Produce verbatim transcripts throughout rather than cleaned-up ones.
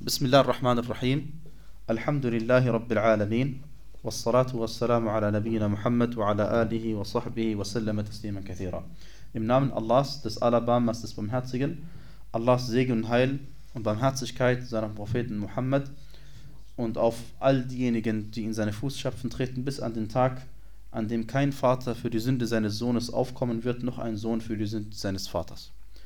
Bismillah ar-Rahman ar-Rahim. Alhamdulillahi Rabbil Alameen. Wassalatu wassalamu ala nabiyyina Muhammad wa ala alihi wa sahbihi wa sallama tasliman kathira. Im Namen Allahs, des Alabamas, des Barmherzigen, Allahs Segen und Heil und Barmherzigkeit seinem Propheten Muhammad und auf all diejenigen, die in seine Fußstapfen treten, bis an den Tag, an dem kein Vater für die Sünde seines Sohnes aufkommen wird, noch ein Sohn für die Sünde seines Vaters.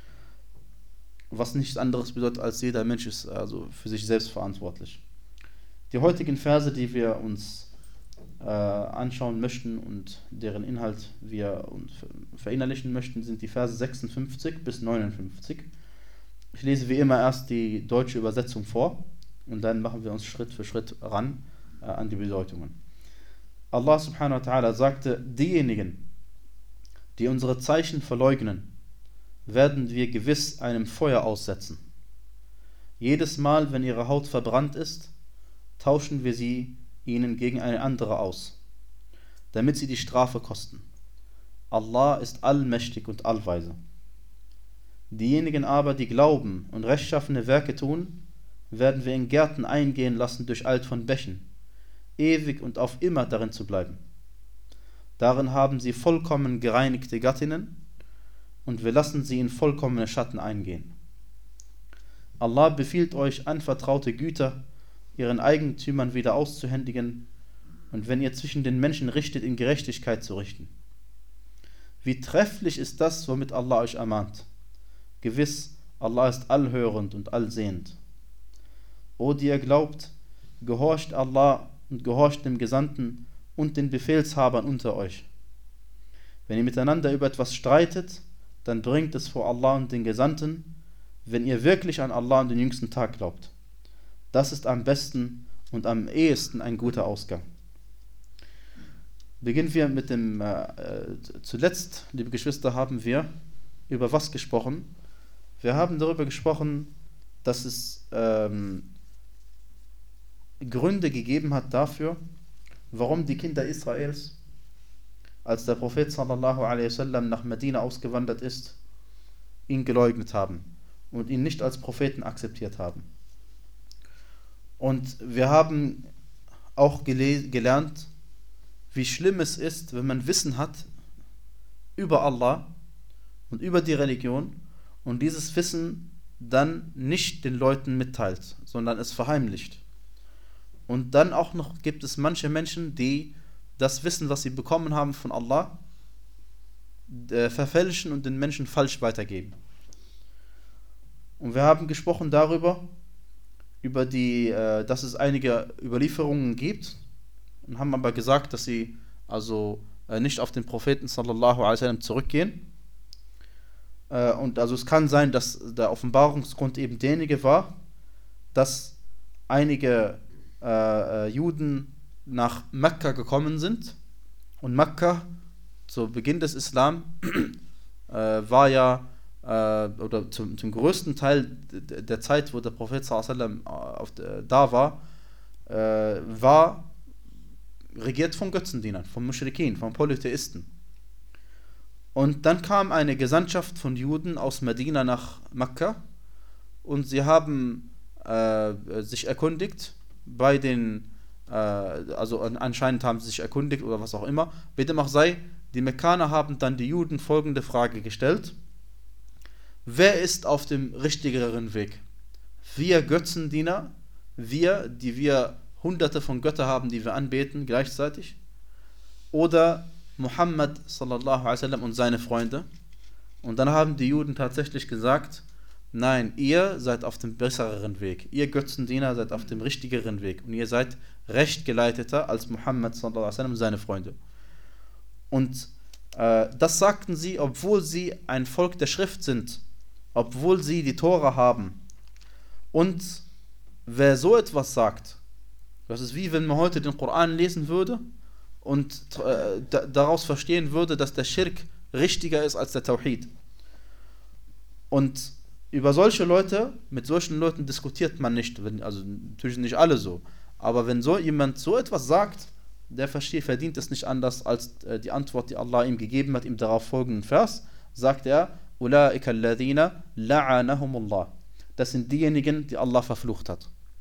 Was nichts anderes bedeutet, als jeder Mensch ist also für sich selbst verantwortlich. Die heutigen Verse, die wir uns äh, anschauen möchten und deren Inhalt wir uns verinnerlichen möchten, sind die Verse sechsundfünfzig bis neunundfünfzig. Ich lese wie immer erst die deutsche Übersetzung vor und dann machen wir uns Schritt für Schritt ran äh, an die Bedeutungen. Allah subhanahu wa ta'ala sagte, diejenigen, die unsere Zeichen verleugnen, werden wir gewiss einem Feuer aussetzen. Jedes Mal, wenn ihre Haut verbrannt ist, tauschen wir sie ihnen gegen eine andere aus, damit sie die Strafe kosten. Allah ist allmächtig und allweise. Diejenigen aber, die glauben und rechtschaffene Werke tun, werden wir in Gärten eingehen lassen durcheilt von Bächen, ewig und auf immer darin zu bleiben. Darin haben sie vollkommen gereinigte Gattinnen, und wir lassen sie in vollkommene Schatten eingehen. Allah befiehlt euch, anvertraute Güter ihren Eigentümern wieder auszuhändigen und wenn ihr zwischen den Menschen richtet, in Gerechtigkeit zu richten. Wie trefflich ist das, womit Allah euch ermahnt. Gewiss, Allah ist allhörend und allsehend. O die ihr glaubt, gehorcht Allah und gehorcht dem Gesandten und den Befehlshabern unter euch. Wenn ihr miteinander über etwas streitet, dann bringt es vor Allah und den Gesandten, wenn ihr wirklich an Allah und den jüngsten Tag glaubt. Das ist am besten und am ehesten ein guter Ausgang. Beginnen wir mit dem, äh, zuletzt, liebe Geschwister, haben wir über was gesprochen? Wir haben darüber gesprochen, dass es ähm, Gründe gegeben hat dafür, warum die Kinder Israels, als der Prophet sallallahu alaihi wasallam nach Medina ausgewandert ist, ihn geleugnet haben und ihn nicht als Propheten akzeptiert haben. Und wir haben auch gele- gelernt, wie schlimm es ist, wenn man Wissen hat über Allah und über die Religion und dieses Wissen dann nicht den Leuten mitteilt, sondern es verheimlicht. Und dann auch noch gibt es manche Menschen, die das Wissen, was sie bekommen haben von Allah, äh, verfälschen und den Menschen falsch weitergeben. Und wir haben gesprochen darüber, über die, äh, dass es einige Überlieferungen gibt und haben aber gesagt, dass sie also äh, nicht auf den Propheten sallallahu alaihi wasallam zurückgehen. Äh, und also es kann sein, dass der Offenbarungsgrund eben derjenige war, dass einige äh, äh, Juden nach Mekka gekommen sind und Mekka zu Beginn des Islam äh, war ja äh, oder zum, zum größten Teil der Zeit, wo der Prophet sallallahu alaihi wasallam auf der, da war, äh, war regiert von Götzendienern, von Muschrikin, von Polytheisten. Und dann kam eine Gesandtschaft von Juden aus Medina nach Mekka und sie haben äh, sich erkundigt bei den also anscheinend haben sie sich erkundigt oder was auch immer. Bitte mach sei, die Mekkaner haben dann die Juden folgende Frage gestellt: Wer ist auf dem richtigeren Weg? Wir Götzendiener, wir, die wir hunderte von Götter haben, die wir anbeten gleichzeitig, oder Muhammad sallallahu alaihi wasallam und seine Freunde? Und dann haben die Juden tatsächlich gesagt: Nein, ihr seid auf dem besseren Weg. Ihr Götzendiener seid auf dem richtigeren Weg. Und ihr seid rechtgeleiteter als Muhammad sallallahu alaihi wasallam und seine Freunde. Und äh, das sagten sie, obwohl sie ein Volk der Schrift sind, obwohl sie die Tora haben. Und wer so etwas sagt, das ist wie wenn man heute den Koran lesen würde und äh, da, daraus verstehen würde, dass der Schirk richtiger ist als der Tawhid. Und über solche Leute, mit solchen Leuten diskutiert man nicht, wenn, also natürlich nicht alle so, aber wenn so jemand so etwas sagt, der versteht, verdient es nicht anders als äh, die Antwort, die Allah ihm gegeben hat, im darauf folgenden Vers, sagt er: Ulaika alladhina la'anahumullah. Das sind diejenigen, die Allah verflucht hat.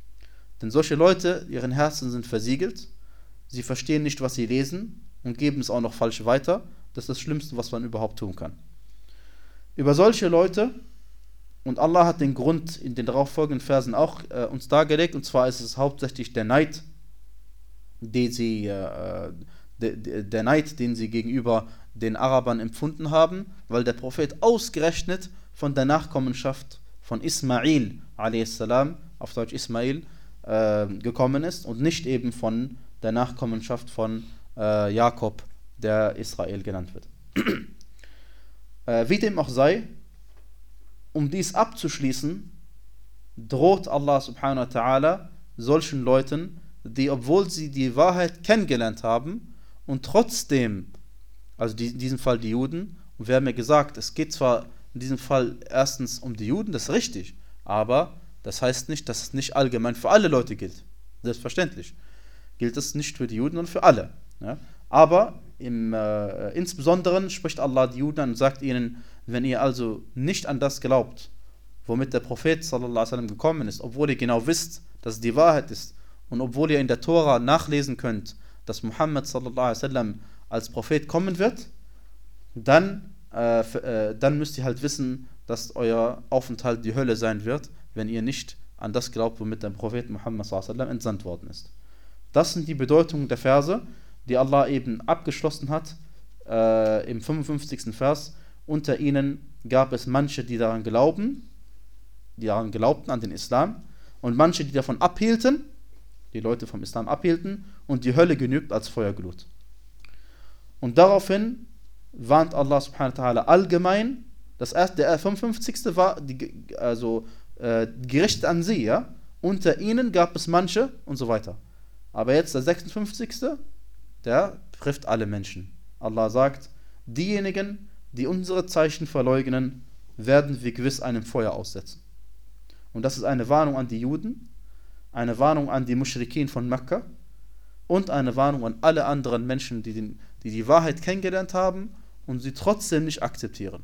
Denn solche Leute, ihren Herzen sind versiegelt, sie verstehen nicht, was sie lesen und geben es auch noch falsch weiter. Das ist das Schlimmste, was man überhaupt tun kann. Über solche Leute, und Allah hat den Grund in den darauffolgenden Versen auch äh, uns dargelegt, und zwar ist es hauptsächlich der Neid, den sie, äh, de, de, der Neid, den sie gegenüber den Arabern empfunden haben, weil der Prophet ausgerechnet von der Nachkommenschaft von Ismail a s, auf Deutsch Ismail, äh, gekommen ist und nicht eben von der Nachkommenschaft von äh, Jakob, der Israel genannt wird. äh, wie dem auch sei, um dies abzuschließen, droht Allah subhanahu wa ta'ala solchen Leuten, die, obwohl sie die Wahrheit kennengelernt haben und trotzdem, also die, in diesem Fall die Juden, und wir haben ja gesagt, es geht zwar in diesem Fall erstens um die Juden, das ist richtig, aber das heißt nicht, dass es nicht allgemein für alle Leute gilt. Selbstverständlich gilt es nicht für die Juden, sondern für alle. Ja? Aber im, äh, insbesondere spricht Allah die Juden an und sagt ihnen, wenn ihr also nicht an das glaubt, womit der Prophet sallallahu alaihi wasallam gekommen ist, obwohl ihr genau wisst, dass es die Wahrheit ist, und obwohl ihr in der Tora nachlesen könnt, dass Muhammad sallallahu alaihi wasallam als Prophet kommen wird, dann, äh, äh, dann müsst ihr halt wissen, dass euer Aufenthalt die Hölle sein wird, wenn ihr nicht an das glaubt, womit der Prophet Muhammad sallallahu alaihi wasallam entsandt worden ist. Das sind die Bedeutungen der Verse, die Allah eben abgeschlossen hat äh, im fünfundfünfzigsten Vers. Unter ihnen gab es manche, die daran glauben, die daran glaubten, an den Islam, und manche, die davon abhielten, die Leute vom Islam abhielten, und die Hölle genügt als Feuerglut. Und daraufhin warnt Allah subhanahu wa ta'ala allgemein, das erste, der fünfundfünfzigste war die, also äh, gerichtet an sie, ja. Unter ihnen gab es manche und so weiter. Aber jetzt der sechsundfünfzigste, der trifft alle Menschen. Allah sagt, diejenigen, die unsere Zeichen verleugnen, werden wir gewiss einem Feuer aussetzen. Und das ist eine Warnung an die Juden, eine Warnung an die Muschrikin von Mekka und eine Warnung an alle anderen Menschen, die, den, die die Wahrheit kennengelernt haben und sie trotzdem nicht akzeptieren.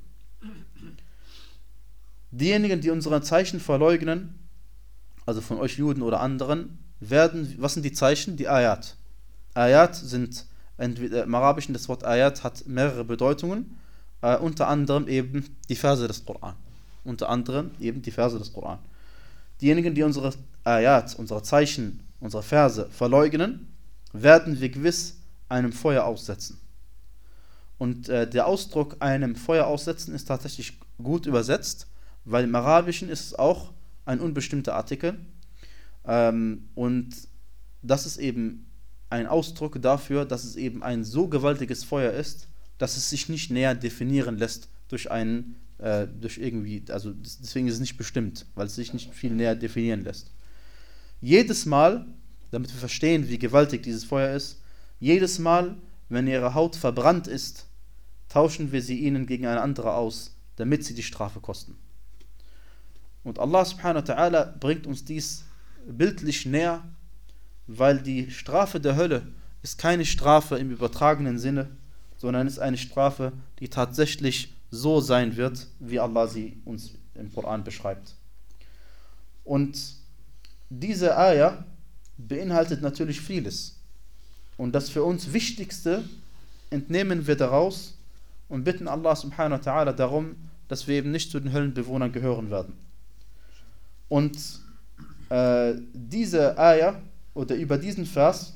Diejenigen, die unsere Zeichen verleugnen, also von euch Juden oder anderen, werden, was sind die Zeichen? Die Ayat. Ayat sind, entweder, im Arabischen das Wort Ayat hat mehrere Bedeutungen, äh, unter anderem eben die Verse des Koran. Unter anderem eben die Verse des Koran. Diejenigen, die unsere Ayat, unsere Zeichen, unsere Verse verleugnen, werden wir gewiss einem Feuer aussetzen. Und äh, der Ausdruck einem Feuer aussetzen ist tatsächlich gut übersetzt, weil im Arabischen ist es auch ein unbestimmter Artikel. Ähm, und das ist eben ein Ausdruck dafür, dass es eben ein so gewaltiges Feuer ist, dass es sich nicht näher definieren lässt durch einen, äh, durch irgendwie, also deswegen ist es nicht bestimmt, weil es sich nicht viel näher definieren lässt. Jedes Mal, damit wir verstehen, wie gewaltig dieses Feuer ist, jedes Mal, wenn ihre Haut verbrannt ist, tauschen wir sie ihnen gegen eine andere aus, damit sie die Strafe kosten. Und Allah subhanahu wa ta'ala bringt uns dies bildlich näher, weil die Strafe der Hölle ist keine Strafe im übertragenen Sinne, sondern ist eine Strafe, die tatsächlich so sein wird, wie Allah sie uns im Koran beschreibt. Und diese Ayah beinhaltet natürlich vieles. Und das für uns Wichtigste entnehmen wir daraus und bitten Allah subhanahu wa ta'ala darum, dass wir eben nicht zu den Höllenbewohnern gehören werden. Und äh, diese Ayah oder über diesen Vers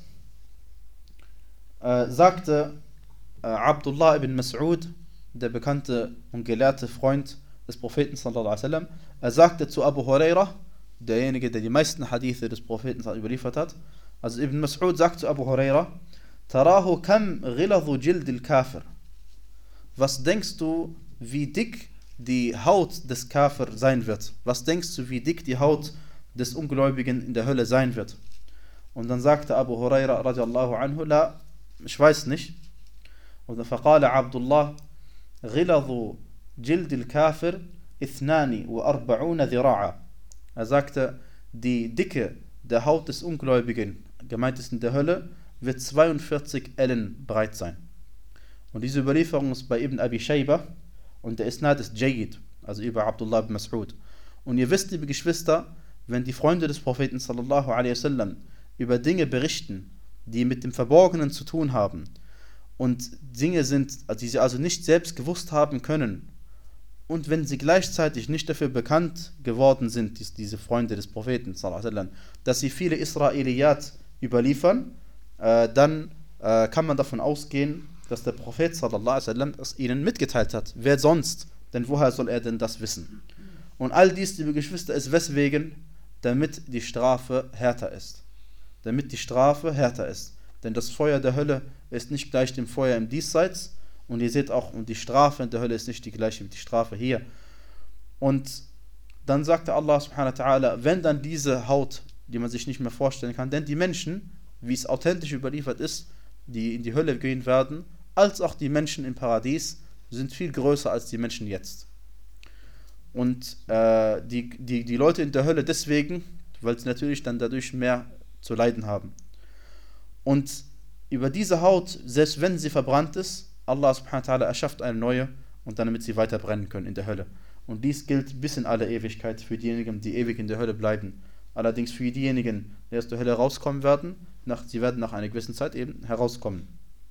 äh, sagte äh, Abdullah ibn Mas'ud, der bekannte und gelehrte Freund des Propheten sallallahu alaihi wasallam, er sagte zu Abu Huraira, derjenige, der die meisten Hadithe des Propheten überliefert hat, also Ibn Mas'ud sagt zu Abu Huraira, Tarahu kam ghiladu jild al-Kafir. Was denkst du, wie dick die Haut des Kafir sein wird? Was denkst du, wie dick die Haut des Ungläubigen in der Hölle sein wird? Und dann sagte Abu Huraira radiallahu anhu, la, ich weiß nicht. Und dann faqala Abdullah, ghiladu jild al-Kafir ithnani wa arba'una dhira'a. Er sagte, die Dicke der Haut des Ungläubigen, gemeint ist in der Hölle, wird zweiundvierzig Ellen breit sein. Und diese Überlieferung ist bei Ibn Abi Shayba und der Isnad ist Jayyid, also über Abdullah ibn Mas'ud. Und ihr wisst, liebe Geschwister, wenn die Freunde des Propheten sallallahu alaihi wasallam über Dinge berichten, die mit dem Verborgenen zu tun haben und Dinge sind, die sie also nicht selbst gewusst haben können, und wenn sie gleichzeitig nicht dafür bekannt geworden sind, diese Freunde des Propheten sallallahu alaihi wasallam, dass sie viele Israeliyat überliefern, äh, dann äh, kann man davon ausgehen, dass der Prophet sallallahu alaihi wasallam es ihnen mitgeteilt hat. Wer sonst? Denn woher soll er denn das wissen? Und all dies, liebe Geschwister, ist weswegen, damit die Strafe härter ist. Damit die Strafe härter ist. Denn das Feuer der Hölle ist nicht gleich dem Feuer im Diesseits. Und ihr seht auch, und die Strafe in der Hölle ist nicht die gleiche wie die Strafe hier. Und dann sagte Allah subhanahu wa ta'ala, wenn dann diese Haut, die man sich nicht mehr vorstellen kann, denn die Menschen, wie es authentisch überliefert ist, die in die Hölle gehen werden, als auch die Menschen im Paradies, sind viel größer als die Menschen jetzt. Und äh, die, die, die Leute in der Hölle deswegen, weil sie natürlich dann dadurch mehr zu leiden haben. Und über diese Haut, selbst wenn sie verbrannt ist, Allah subhanahu wa ta'ala erschafft eine neue und damit sie weiter brennen können in der Hölle. Und dies gilt bis in alle Ewigkeit für diejenigen, die ewig in der Hölle bleiben. Allerdings für diejenigen, die aus der Hölle rauskommen werden, nach, sie werden nach einer gewissen Zeit eben herauskommen.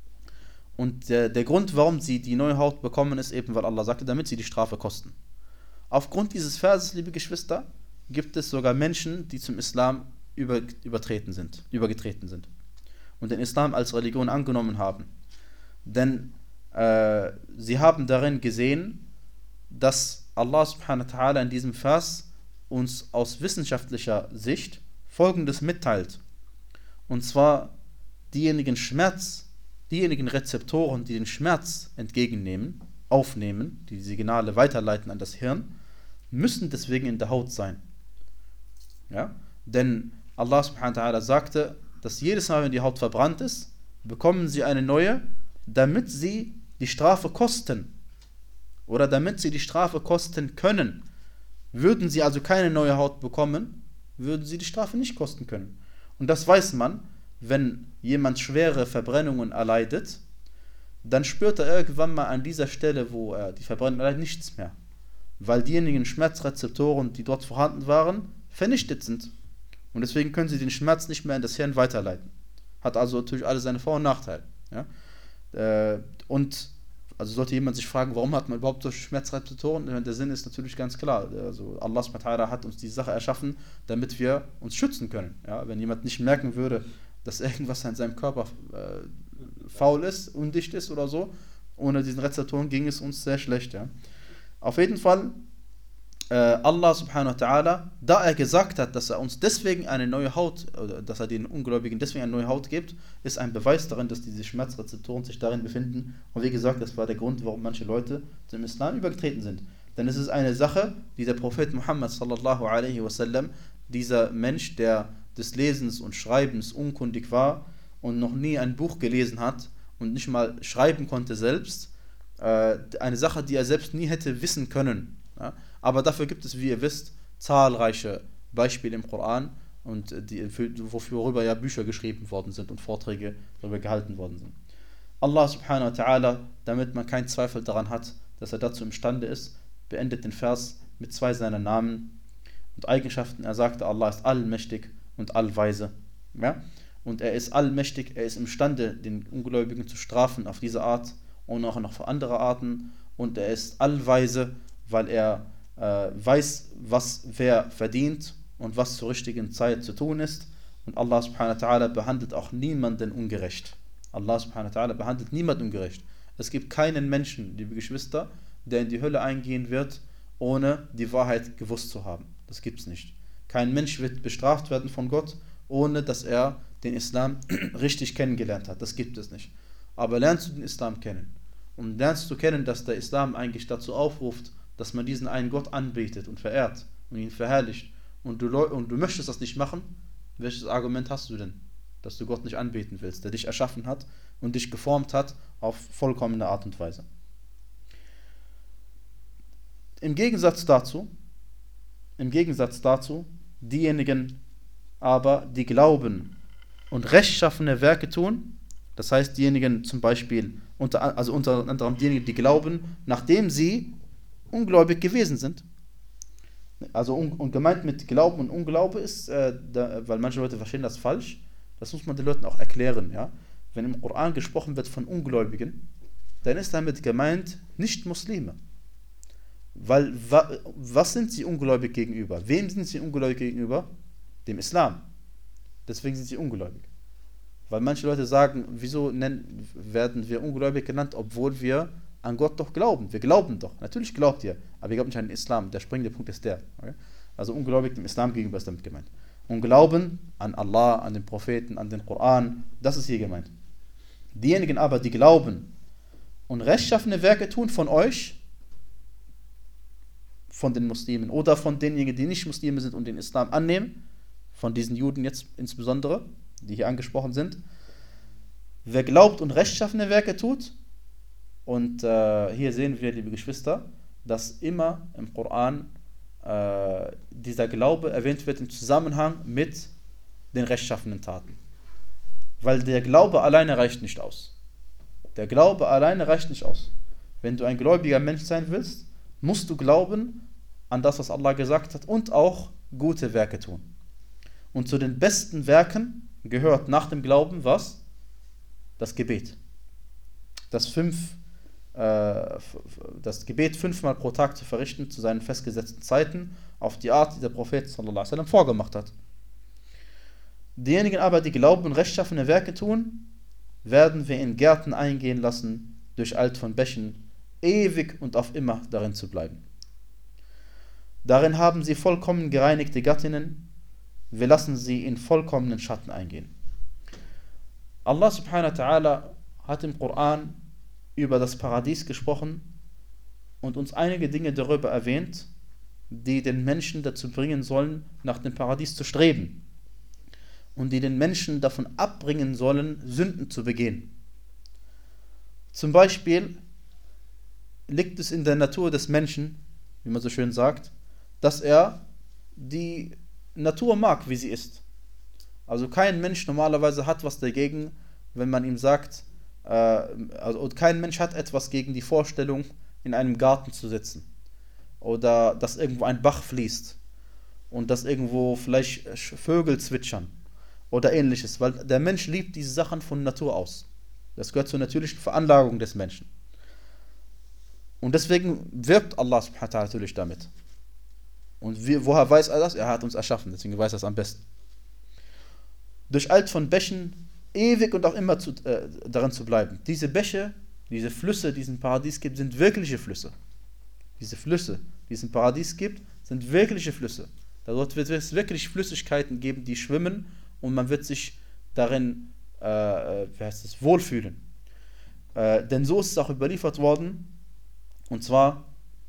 Und der, der Grund, warum sie die neue Haut bekommen, ist eben, weil Allah sagte, damit sie die Strafe kosten. Aufgrund dieses Verses, liebe Geschwister, gibt es sogar Menschen, die zum Islam über, übertreten sind, übergetreten sind und den Islam als Religion angenommen haben. Denn äh, sie haben darin gesehen, dass Allah subhanahu wa ta'ala in diesem Vers uns aus wissenschaftlicher Sicht Folgendes mitteilt. Und zwar diejenigen Schmerz, diejenigen Rezeptoren, die den Schmerz entgegennehmen, aufnehmen, die Signale weiterleiten an das Hirn, müssen deswegen in der Haut sein. Ja? Denn Allah subhanahu wa ta'ala sagte, dass jedes Mal, wenn die Haut verbrannt ist, bekommen sie eine neue, damit sie die Strafe kosten. Oder damit sie die Strafe kosten können. Würden sie also keine neue Haut bekommen, würden sie die Strafe nicht kosten können. Und das weiß man, wenn jemand schwere Verbrennungen erleidet, dann spürt er irgendwann mal an dieser Stelle, wo er die Verbrennung erleidet, nichts mehr. Weil diejenigen Schmerzrezeptoren, die dort vorhanden waren, vernichtet sind. Und deswegen können sie den Schmerz nicht mehr in das Hirn weiterleiten. Hat also natürlich alle seine Vor- und Nachteile. Ja? Äh, und also sollte jemand sich fragen, warum hat man überhaupt solche Schmerzrezeptoren? Der Sinn ist natürlich ganz klar. Also Allah subhanahu wa ta'ala hat uns die Sache erschaffen, damit wir uns schützen können. Ja? Wenn jemand nicht merken würde, dass irgendwas an seinem Körper äh, faul ist, undicht ist oder so, ohne diesen Rezeptoren ging es uns sehr schlecht. Ja? Auf jeden Fall, äh, Allah subhanahu wa ta'ala, da er gesagt hat, dass er uns deswegen eine neue Haut, oder dass er den Ungläubigen deswegen eine neue Haut gibt, ist ein Beweis darin, dass diese Schmerzrezeptoren sich darin befinden. Und wie gesagt, das war der Grund, warum manche Leute zum Islam übergetreten sind. Denn es ist eine Sache, die der Prophet Muhammad sallallahu alaihi wasallam, dieser Mensch, der des Lesens und Schreibens unkundig war und noch nie ein Buch gelesen hat und nicht mal schreiben konnte selbst, äh, eine Sache, die er selbst nie hätte wissen können. Ja? Aber dafür gibt es, wie ihr wisst, zahlreiche Beispiele im Koran, und die, für, worüber ja Bücher geschrieben worden sind und Vorträge darüber gehalten worden sind. Allah subhanahu wa ta'ala, damit man keinen Zweifel daran hat, dass er dazu imstande ist, beendet den Vers mit zwei seiner Namen und Eigenschaften. Er sagte, Allah ist allmächtig und allweise. Ja? Und er ist allmächtig, er ist imstande, den Ungläubigen zu strafen auf diese Art und auch noch auf andere Arten. Und er ist allweise, weil er äh, weiß, was wer verdient und was zur richtigen Zeit zu tun ist. Und Allah subhanahu wa ta'ala behandelt auch niemanden ungerecht. Allah subhanahu wa ta'ala behandelt niemanden ungerecht. Es gibt keinen Menschen, liebe Geschwister, der in die Hölle eingehen wird, ohne die Wahrheit gewusst zu haben. Das gibt es nicht. Kein Mensch wird bestraft werden von Gott, ohne dass er den Islam richtig kennengelernt hat. Das gibt es nicht. Aber lernst du den Islam kennen und lernst du kennen, dass der Islam eigentlich dazu aufruft, dass man diesen einen Gott anbetet und verehrt und ihn verherrlicht, und du, und du möchtest das nicht machen, welches Argument hast du denn, dass du Gott nicht anbeten willst, der dich erschaffen hat und dich geformt hat auf vollkommene Art und Weise? Im Gegensatz dazu, im Gegensatz dazu, diejenigen aber, die glauben und rechtschaffene Werke tun, das heißt diejenigen zum Beispiel, unter, also unter anderem diejenigen, die glauben, nachdem sie ungläubig gewesen sind. Also un, und gemeint mit Glauben und Unglaube ist, äh, da, weil manche Leute verstehen das falsch, das muss man den Leuten auch erklären, ja. Wenn im Koran gesprochen wird von Ungläubigen, dann ist damit gemeint nicht Muslime. Weil, wa, was sind sie ungläubig gegenüber? Wem sind sie ungläubig gegenüber? Dem Islam. Deswegen sind sie ungläubig. Weil manche Leute sagen, wieso nennen, werden wir ungläubig genannt, obwohl wir an Gott doch glauben. Wir glauben doch. Natürlich glaubt ihr, aber ihr glaubt nicht an den Islam. Der springende Punkt ist der. Okay? Also ungläubig dem Islam gegenüber ist damit gemeint. Und Glauben an Allah, an den Propheten, an den Koran, das ist hier gemeint. Diejenigen aber, die glauben und rechtschaffene Werke tun von euch, von den Muslimen oder von denjenigen, die nicht Muslime sind und den Islam annehmen, von diesen Juden jetzt insbesondere, die hier angesprochen sind. Wer glaubt und rechtschaffene Werke tut, und äh, hier sehen wir, liebe Geschwister, dass immer im Koran äh, dieser Glaube erwähnt wird im Zusammenhang mit den rechtschaffenen Taten. Weil der Glaube alleine reicht nicht aus. Der Glaube alleine reicht nicht aus. Wenn du ein gläubiger Mensch sein willst, musst du glauben an das, was Allah gesagt hat und auch gute Werke tun. Und zu den besten Werken gehört nach dem Glauben was? Das Gebet. Das, fünf, äh, das Gebet fünfmal pro Tag zu verrichten zu seinen festgesetzten Zeiten auf die Art, die der Prophet sallallahu alaihi wasallam vorgemacht hat. Diejenigen aber, die glauben und rechtschaffene Werke tun, werden wir in Gärten eingehen lassen, durch Alt von Bächen, ewig und auf immer darin zu bleiben. Darin haben sie vollkommen gereinigte Gattinnen, wir lassen sie in vollkommenen Schatten eingehen. Allah subhanahu wa ta'ala hat im Koran über das Paradies gesprochen und uns einige Dinge darüber erwähnt, die den Menschen dazu bringen sollen, nach dem Paradies zu streben und die den Menschen davon abbringen sollen, Sünden zu begehen. Zum Beispiel liegt es in der Natur des Menschen, wie man so schön sagt, dass er die Natur mag, wie sie ist. Also kein Mensch normalerweise hat was dagegen, wenn man ihm sagt, äh, also kein Mensch hat etwas gegen die Vorstellung, in einem Garten zu sitzen. Oder dass irgendwo ein Bach fließt und dass irgendwo vielleicht Vögel zwitschern oder ähnliches, weil der Mensch liebt diese Sachen von Natur aus. Das gehört zur natürlichen Veranlagung des Menschen. Und deswegen wirbt Allah subhanahu wa ta'ala natürlich damit. Und wir, woher weiß er das? Er hat uns erschaffen, deswegen weiß er es am besten. Durch Alt von Bächen ewig und auch immer zu, äh, darin zu bleiben. Diese Bäche, diese Flüsse, die es im Paradies gibt, sind wirkliche Flüsse. Diese Flüsse, die es im Paradies gibt, sind wirkliche Flüsse. Dort wird es wirklich Flüssigkeiten geben, die schwimmen und man wird sich darin äh, wie heißt es, wohlfühlen. Äh, denn so ist es auch überliefert worden, und zwar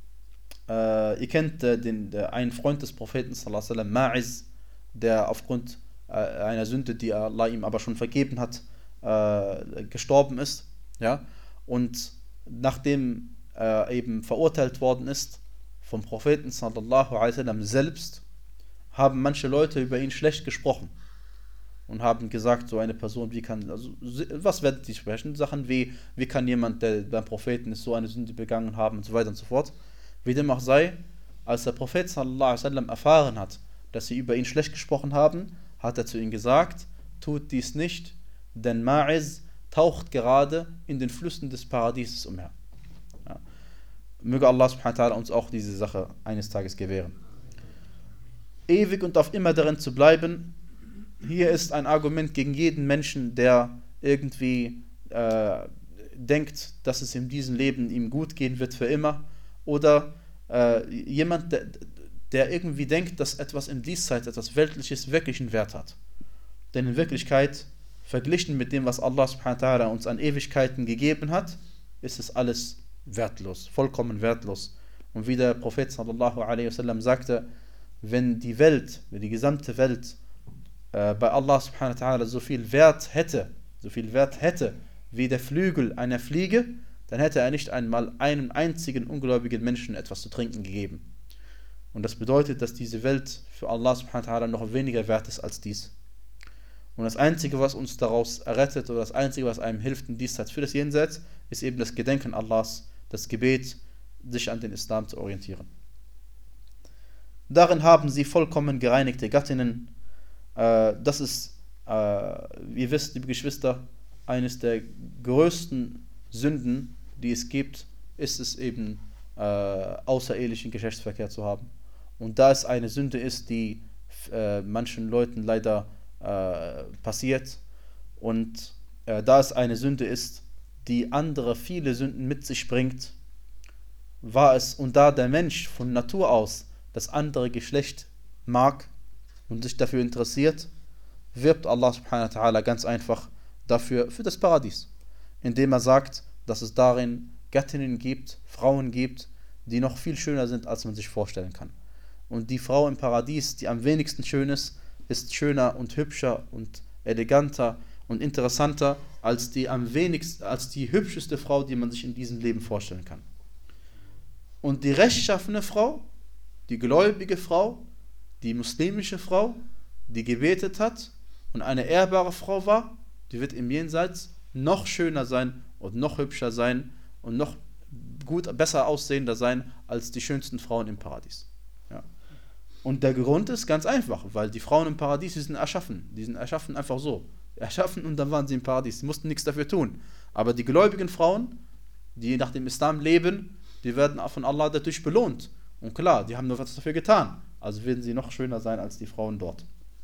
Äh, ihr kennt äh, den, der, einen Freund des Propheten, sallallahu alaihi wasallam, Ma'iz, der aufgrund äh, einer Sünde, die Allah ihm aber schon vergeben hat, äh, gestorben ist. Ja? Und nachdem er äh, eben verurteilt worden ist vom Propheten sallallahu alaihi wasallam selbst, haben manche Leute über ihn schlecht gesprochen und haben gesagt, so eine Person, wie kann, also was werden die sprechen? Sachen wie, wie kann jemand, der beim Propheten ist, so eine Sünde begangen haben und so weiter und so fort. Wie dem auch sei, als der Prophet sallallahu alaihi wasallam erfahren hat, dass sie über ihn schlecht gesprochen haben, hat er zu ihnen gesagt, tut dies nicht, denn Ma'iz taucht gerade in den Flüssen des Paradieses umher. Ja. Möge Allah subhanahu wa ta'ala uns auch diese Sache eines Tages gewähren. Ewig und auf immer darin zu bleiben, hier ist ein Argument gegen jeden Menschen, der irgendwie äh, denkt, dass es in diesem Leben ihm gut gehen wird für immer. Oder äh, jemand, der, der irgendwie denkt, dass etwas im Diesseits, etwas Weltliches wirklich einen Wert hat. Denn in Wirklichkeit, verglichen mit dem, was Allah subhanahu wa ta'ala uns an Ewigkeiten gegeben hat, ist es alles wertlos, vollkommen wertlos. Und wie der Prophet sallallahu alaihi wasallam sagte, wenn die Welt, wenn die gesamte Welt äh, bei Allah subhanahu wa ta'ala so viel Wert hätte, so viel Wert hätte, wie der Flügel einer Fliege, dann hätte er nicht einmal einem einzigen ungläubigen Menschen etwas zu trinken gegeben. Und das bedeutet, dass diese Welt für Allah subhanahu wa ta'ala noch weniger wert ist als dies. Und das Einzige, was uns daraus errettet, oder das Einzige, was einem hilft in diesseits für das Jenseits, ist eben das Gedenken Allahs, das Gebet, sich an den Islam zu orientieren. Darin haben sie vollkommen gereinigte Gattinnen. Äh, das ist, äh, ihr wisst, liebe Geschwister, eines der größten Sünden, die es gibt, ist es eben, äh, außerehelichen Geschlechtsverkehr zu haben. Und da es eine Sünde ist, die äh, manchen Leuten leider äh, passiert, und äh, da es eine Sünde ist, die andere viele Sünden mit sich bringt, war es, und da der Mensch von Natur aus das andere Geschlecht mag und sich dafür interessiert, wirbt Allah subhanahu wa ta'ala ganz einfach dafür, für das Paradies, indem er sagt, dass es darin Gattinnen gibt, Frauen gibt, die noch viel schöner sind, als man sich vorstellen kann. Und die Frau im Paradies, die am wenigsten schön ist, ist schöner und hübscher und eleganter und interessanter als die am wenigsten, als die hübscheste Frau, die man sich in diesem Leben vorstellen kann. Und die rechtschaffene Frau, die gläubige Frau, die muslimische Frau, die gebetet hat und eine ehrbare Frau war, die wird im Jenseits noch schöner sein und noch hübscher sein und noch gut, besser aussehender sein als die schönsten Frauen im Paradies. Ja. Und der Grund ist ganz einfach, weil die Frauen im Paradies, die sind erschaffen. Die sind erschaffen einfach so. Erschaffen und dann waren sie im Paradies. Sie mussten nichts dafür tun. Aber die gläubigen Frauen, die nach dem Islam leben, die werden von Allah dadurch belohnt. Und klar, die haben nur was dafür getan. Also werden sie noch schöner sein als die Frauen dort.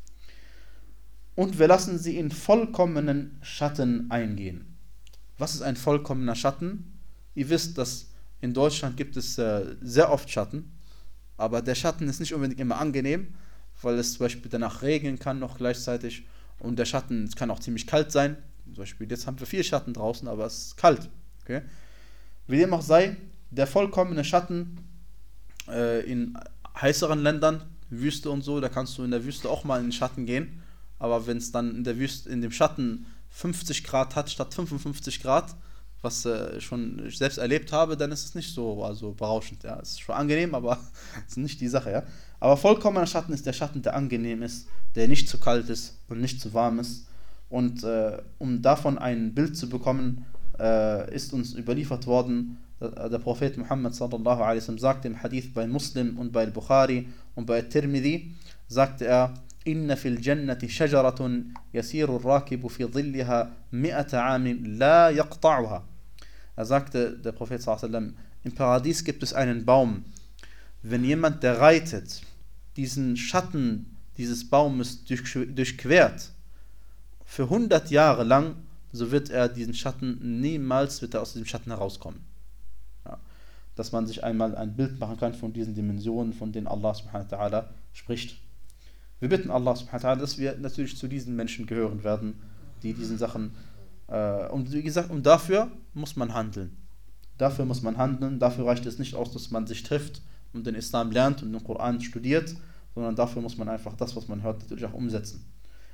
Und wir lassen sie in vollkommenen Schatten eingehen. Was ist ein vollkommener Schatten? Ihr wisst, dass in Deutschland gibt es äh, sehr oft Schatten. Aber der Schatten ist nicht unbedingt immer angenehm, weil es zum Beispiel danach regnen kann noch gleichzeitig. Und der Schatten kann auch ziemlich kalt sein. Zum Beispiel jetzt haben wir viel Schatten draußen, aber es ist kalt. Okay? Wie dem auch sei, der vollkommene Schatten äh, in heißeren Ländern, Wüste und so, da kannst du in der Wüste auch mal in den Schatten gehen. Aber wenn es dann in der Wüste, in dem Schatten fünfzig Grad hat statt fünfundfünfzig Grad, was äh, schon ich selbst erlebt habe, dann ist es nicht so also berauschend. Ja. Es ist schon angenehm, aber es ist nicht die Sache. Ja. Aber vollkommener Schatten ist der Schatten, der angenehm ist, der nicht zu kalt ist und nicht zu warm ist. Und äh, um davon ein Bild zu bekommen, äh, ist uns überliefert worden, der, der Prophet Muhammad sallallahu alaihi wasallam sagte im Hadith bei Muslim und bei Bukhari und bei Tirmidhi, sagte er, Inna fil Jannati shajaratun yasiru ar-rakibu fi dhillaha mi'ata 'amin la yaqta'uha. Er sagte, der Prophet sallallahu alaihi wasallam, im Paradies gibt es einen Baum. Wenn jemand, der reitet, diesen Schatten dieses Baumes durchquert, für hundert Jahre lang, so wird er diesen Schatten, niemals wird er aus diesem Schatten herauskommen. Ja. Dass man sich einmal ein Bild machen kann von diesen Dimensionen, von denen Allah subhanahu wa ta'ala spricht. Wir bitten Allah subhanahu wa ta'ala, dass wir natürlich zu diesen Menschen gehören werden, die diesen Sachen, äh, und wie gesagt, und dafür muss man handeln. Dafür muss man handeln, dafür reicht es nicht aus, dass man sich trifft und den Islam lernt und den Koran studiert, sondern dafür muss man einfach das, was man hört, natürlich auch umsetzen.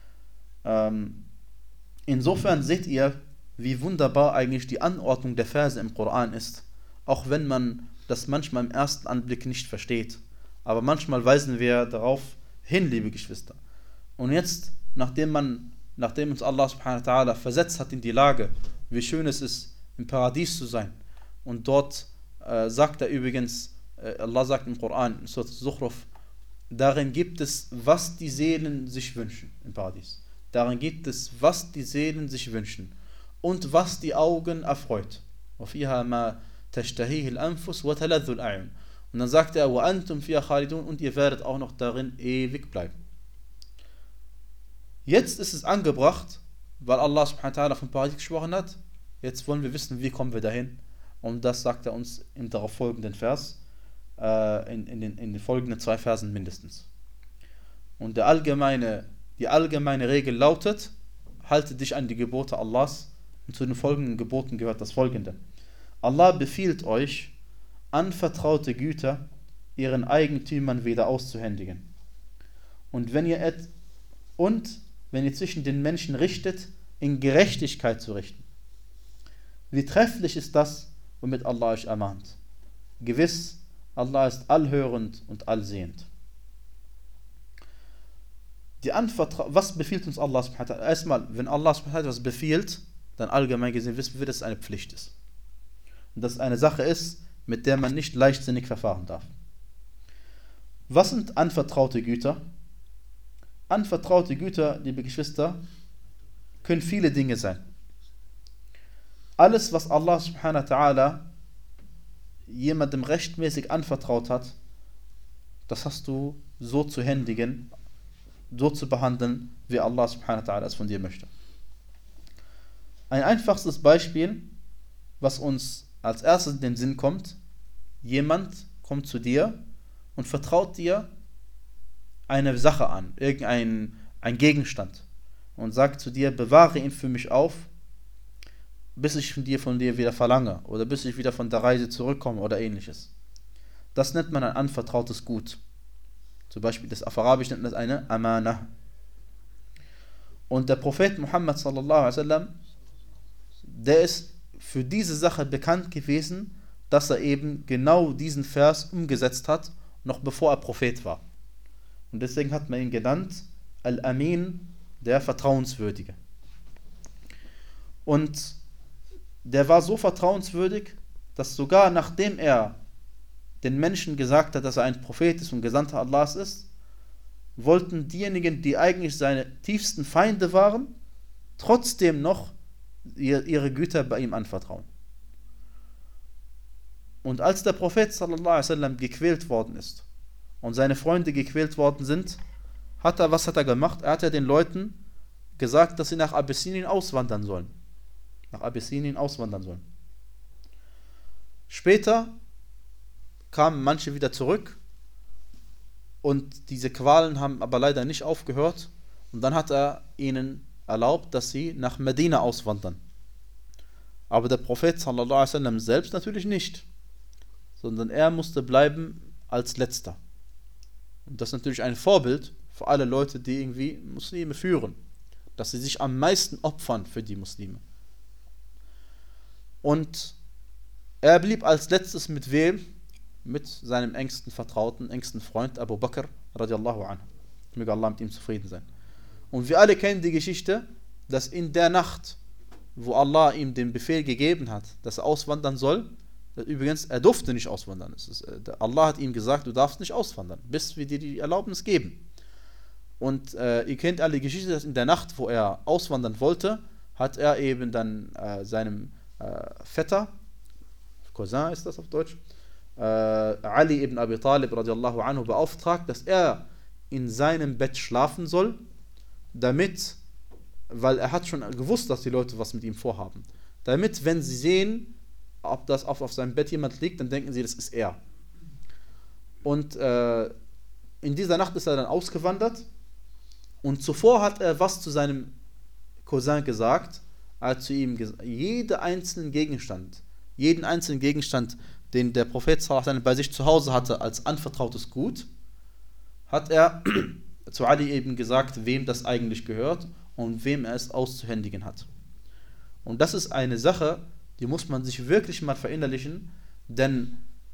Ähm, insofern seht ihr, wie wunderbar eigentlich die Anordnung der Verse im Koran ist, auch wenn man das manchmal im ersten Anblick nicht versteht. Aber manchmal weisen wir darauf hin, liebe Geschwister. Und jetzt, nachdem man, nachdem uns Allah subhanahu wa ta'ala versetzt hat in die Lage, wie schön es ist, im Paradies zu sein, und dort äh, sagt er übrigens, äh, Allah sagt im Koran, in Surat Zukhruf, darin gibt es, was die Seelen sich wünschen im Paradies. Darin gibt es, was die Seelen sich wünschen und was die Augen erfreut. وَفِيهَا مَا تَشْتَهِيهِ الْأَنفُسُ وَتَلَذُّ الْأَعْيُنُ. Und dann sagt er, وَأَنْتُمْ فِيهَا خَالِدُونَ, und ihr werdet auch noch darin ewig bleiben. Jetzt ist es angebracht, weil Allah subhanahu wa ta'ala vom Paradies gesprochen hat, jetzt wollen wir wissen, wie kommen wir dahin. Und das sagt er uns im darauf folgenden Vers, äh, in, in, den, in den folgenden zwei Versen mindestens. Und der allgemeine, die allgemeine Regel lautet, halte dich an die Gebote Allahs, und zu den folgenden Geboten gehört das folgende. Allah befiehlt euch, anvertraute Güter ihren Eigentümern wieder auszuhändigen. Und wenn ihr et und wenn ihr zwischen den Menschen richtet, in Gerechtigkeit zu richten. Wie trefflich ist das, womit Allah euch ermahnt. Gewiss, Allah ist allhörend und allsehend. Die Anvertra- was befiehlt uns Allah subhanahu wa ta'ala? Erstmal, wenn Allah subhanahu wa ta'ala was befiehlt, dann allgemein gesehen wissen wir, dass es eine Pflicht ist. Und dass es eine Sache ist, mit der man nicht leichtsinnig verfahren darf. Was sind anvertraute Güter? Anvertraute Güter, liebe Geschwister, können viele Dinge sein. Alles, was Allah subhanahu wa ta'ala jemandem rechtmäßig anvertraut hat, das hast du so zu händigen, so zu behandeln, wie Allah subhanahu wa ta'ala es von dir möchte. Ein einfachstes Beispiel, was uns als erstes in den Sinn kommt: Jemand kommt zu dir und vertraut dir eine Sache an, irgendein ein Gegenstand, und sagt zu dir, bewahre ihn für mich auf, bis ich von dir, von dir wieder verlange oder bis ich wieder von der Reise zurückkomme oder ähnliches. Das nennt man ein anvertrautes Gut. Zum Beispiel das auf Arabisch nennt man das eine Amana. Und der Prophet Muhammad sallallahu alaihi wasallam, der ist für diese Sache bekannt gewesen, dass er eben genau diesen Vers umgesetzt hat, noch bevor er Prophet war. Und deswegen hat man ihn genannt Al-Amin, der Vertrauenswürdige. Und der war so vertrauenswürdig, dass sogar nachdem er den Menschen gesagt hat, dass er ein Prophet ist und Gesandter Allahs ist, wollten diejenigen, die eigentlich seine tiefsten Feinde waren, trotzdem noch ihre Güter bei ihm anvertrauen. Und als der Prophet sallallahu alaihi wasallam gequält worden ist und seine Freunde gequält worden sind, hat er, was hat er gemacht? Er hat ja den Leuten gesagt, dass sie nach Abyssinien auswandern sollen. Nach Abyssinien auswandern sollen. Später kamen manche wieder zurück und diese Qualen haben aber leider nicht aufgehört, und dann hat er ihnen erlaubt, dass sie nach Medina auswandern. Aber der Prophet sallallahu alaihi wasallam selbst natürlich nicht, sondern er musste bleiben als Letzter. Und das ist natürlich ein Vorbild für alle Leute, die irgendwie Muslime führen, dass sie sich am meisten opfern für die Muslime. Und er blieb als Letztes mit wem? Mit seinem engsten Vertrauten, engsten Freund Abu Bakr radiallahu anhu. Möge Allah mit ihm zufrieden sein. Und wir alle kennen die Geschichte, dass in der Nacht, wo Allah ihm den Befehl gegeben hat, dass er auswandern soll, übrigens, er durfte nicht auswandern. Es ist, Allah hat ihm gesagt, du darfst nicht auswandern, bis wir dir die Erlaubnis geben. Und äh, ihr kennt alle die Geschichte, dass in der Nacht, wo er auswandern wollte, hat er eben dann äh, seinem äh, Vetter, Cousin ist das auf Deutsch, äh, Ali ibn Abi Talib radiallahu anhu beauftragt, dass er in seinem Bett schlafen soll, damit, weil er hat schon gewusst, dass die Leute was mit ihm vorhaben, damit, wenn sie sehen, ob das auf, auf seinem Bett jemand liegt, dann denken sie, das ist er. Und äh, in dieser Nacht ist er dann ausgewandert, und zuvor hat er was zu seinem Cousin gesagt. Er hat zu ihm gesagt, jeden einzelnen Gegenstand, jeden einzelnen Gegenstand, den der Prophet sallallahu alaihi wasallam bei sich zu Hause hatte als anvertrautes Gut, hat er zu Ali eben gesagt, wem das eigentlich gehört und wem er es auszuhändigen hat. Und das ist eine Sache, die muss man sich wirklich mal verinnerlichen, denn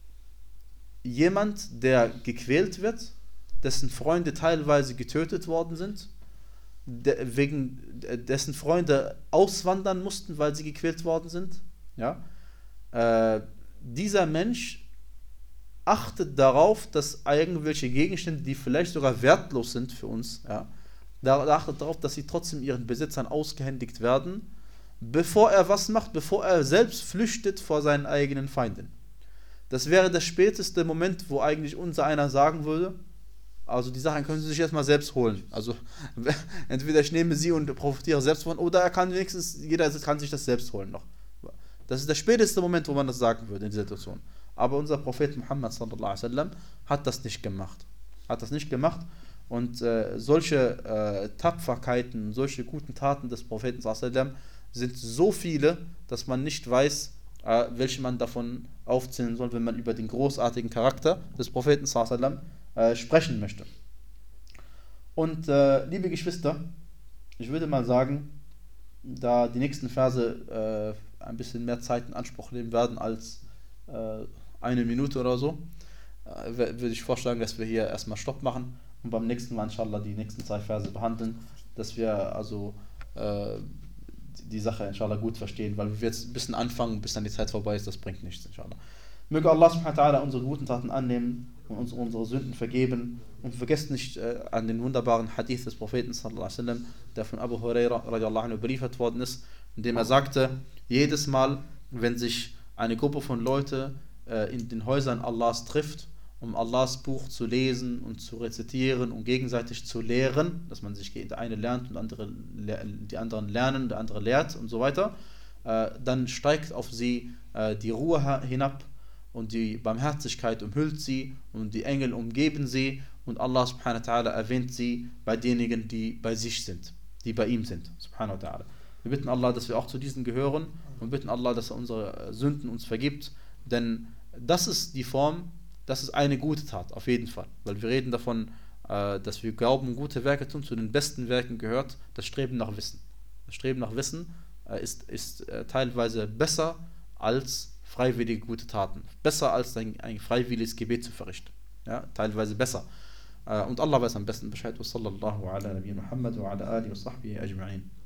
jemand, der gequält wird, dessen Freunde teilweise getötet worden sind, de, wegen dessen Freunde auswandern mussten, weil sie gequält worden sind, ja, äh, dieser Mensch achtet darauf, dass irgendwelche Gegenstände, die vielleicht sogar wertlos sind für uns, ja, der achtet darauf, dass sie trotzdem ihren Besitzern ausgehändigt werden, bevor er was macht, bevor er selbst flüchtet vor seinen eigenen Feinden. Das wäre der späteste Moment, wo eigentlich unser einer sagen würde, also die Sachen können Sie sich erstmal selbst holen. Also entweder ich nehme sie und profitiere selbst von, oder er kann wenigstens, jeder kann sich das selbst holen noch. Das ist der späteste Moment, wo man das sagen würde in dieser Situation. Aber unser Prophet Muhammad sallallahu alaihi wasallam hat das nicht gemacht. Hat das nicht gemacht. Und äh, solche äh, Tapferkeiten, solche guten Taten des Propheten sallallahu alaihi wasallam sind so viele, dass man nicht weiß, äh, welche man davon aufzählen soll, wenn man über den großartigen Charakter des Propheten sallallahu alaihi wasallam äh, sprechen möchte. Und äh, liebe Geschwister, ich würde mal sagen, da die nächsten Verse äh, ein bisschen mehr Zeit in Anspruch nehmen werden als äh, eine Minute oder so, äh, würde ich vorschlagen, dass wir hier erstmal Stopp machen und beim nächsten Mal inshallah die nächsten zwei Verse behandeln, dass wir also äh, die Sache inshallah gut verstehen, weil wir jetzt ein bisschen anfangen, bis dann die Zeit vorbei ist, das bringt nichts inshallah. Möge Allah subhanahu wa ta'ala unsere guten Taten annehmen und uns unsere Sünden vergeben. Und vergesst nicht äh, an den wunderbaren Hadith des Propheten sallallahu alaihi wasallam, der von Abu Huraira radiallahu anhu überliefert worden ist, in dem er sagte, jedes Mal, wenn sich eine Gruppe von Leuten äh, in den Häusern Allahs trifft, um Allahs Buch zu lesen und zu rezitieren und gegenseitig zu lehren, dass man sich, der eine lernt und andere, die anderen lernen, der andere lehrt und so weiter, äh, dann steigt auf sie äh, die Ruhe hinab und die Barmherzigkeit umhüllt sie und die Engel umgeben sie und Allah subhanahu wa ta'ala erwähnt sie bei denjenigen, die bei sich sind, die bei ihm sind, subhanahu wa ta'ala. Wir bitten Allah, dass wir auch zu diesen gehören und bitten Allah, dass er unsere Sünden uns vergibt, denn das ist die Form, das ist eine gute Tat, auf jeden Fall, weil wir reden davon, dass wir glauben, gute Werke tun, zu den besten Werken gehört das Streben nach Wissen. Das Streben nach Wissen ist, ist teilweise besser als freiwillige gute Taten, besser als ein, ein freiwilliges Gebet zu verrichten, ja, teilweise besser. Und Allah weiß am besten Bescheid. Wa sallallahu ala nabiyyina Muhammad wa ala alihi wa sahbihi ajma'in.